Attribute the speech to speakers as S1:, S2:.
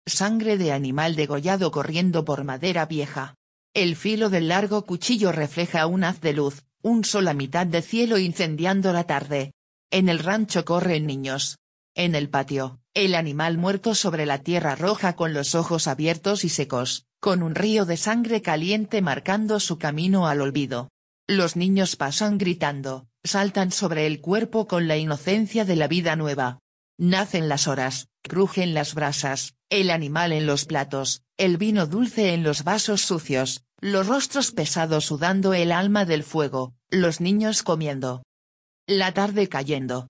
S1: Sangre de animal degollado corriendo por madera vieja. El filo del largo cuchillo refleja un haz de luz, un sol a mitad de cielo incendiando la tarde. En el rancho corren niños. En el patio, el animal muerto sobre la tierra roja con los ojos abiertos y secos, con un río de sangre caliente marcando su camino al olvido. Los niños pasan gritando, saltan sobre el cuerpo con la inocencia de la vida nueva. Nacen las horas, crujen las brasas, el animal en los platos, el vino dulce en los vasos sucios, los rostros pesados sudando el alma del fuego, los niños comiendo. La tarde cayendo,